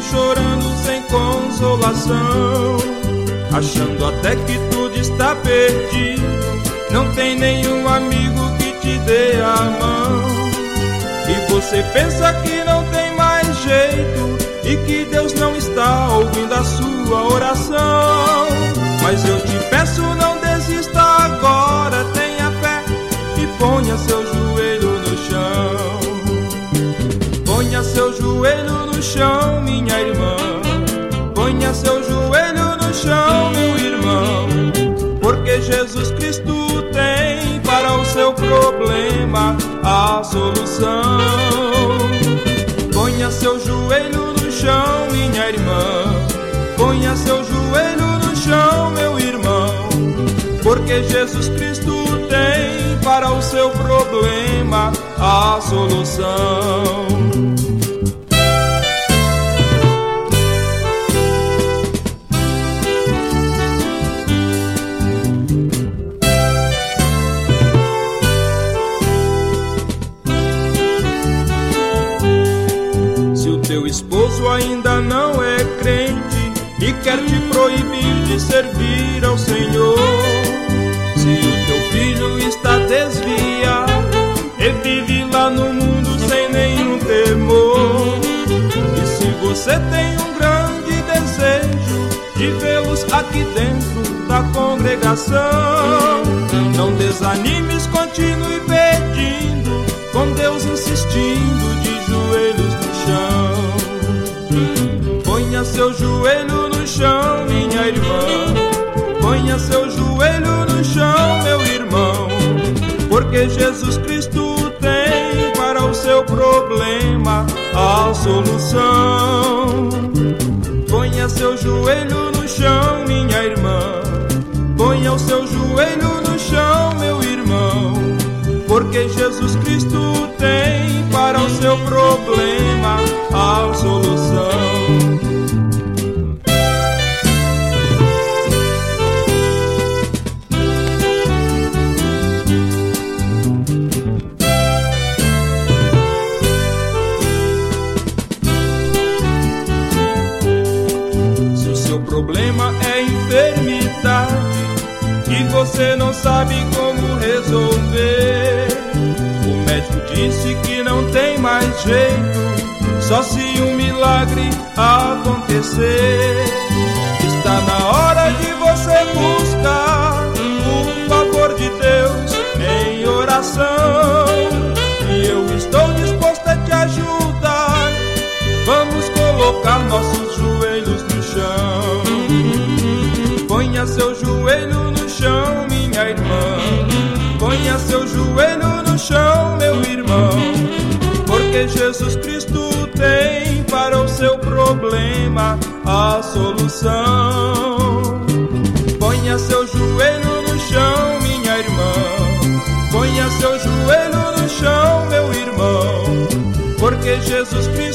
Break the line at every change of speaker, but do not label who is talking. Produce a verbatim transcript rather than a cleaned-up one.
chorando sem consolação, achando até que tudo está perdido, não tem nenhum amigo que te dê a mão. E você pensa que não tem mais jeito e que Deus não está ouvindo a sua oração. Mas eu te peço, não desista agora, tenha fé e ponha seu joelho no chão. Ponha seu joelho no chão, minha irmã. Ponha seu joelho no chão, meu irmão. Porque Jesus Cristo tem para o seu problema a solução. Ponha seu joelho no chão, minha irmã. Ponha seu joelho no chão, meu irmão. Porque Jesus Cristo tem para o seu problema a solução. Teu esposo ainda não é crente e quer te proibir de servir ao Senhor. Se o teu filho está desviado, ele vive lá no mundo sem nenhum temor. E se você tem um grande desejo de vê-los aqui dentro da congregação, não desanimes, continue pedindo, com Deus insistindo, de joelhos no chão. Ponha seu joelho no chão, minha irmã. Ponha seu joelho no chão, meu irmão. Porque Jesus Cristo tem para o seu problema a solução. Ponha seu joelho no chão, minha irmã. Ponha o seu joelho no chão, meu irmão. Porque Jesus Cristo tem para o seu problema a solução. Se o seu problema é enfermidade e você não sabe como resolver, o médico disse que não tem mais jeito, só se um milagre acontecer. Está na hora de você buscar o favor de Deus em oração, e eu estou disposto a te ajudar. Vamos colocar nossos joelhos no chão. Ponha seu joelho no chão, minha irmã. Ponha seu joelho no chão, meu irmão. Porque Jesus Cristo tem para o seu problema a solução. Ponha seu joelho no chão, minha irmã. Ponha seu joelho no chão, meu irmão. Porque Jesus Cristo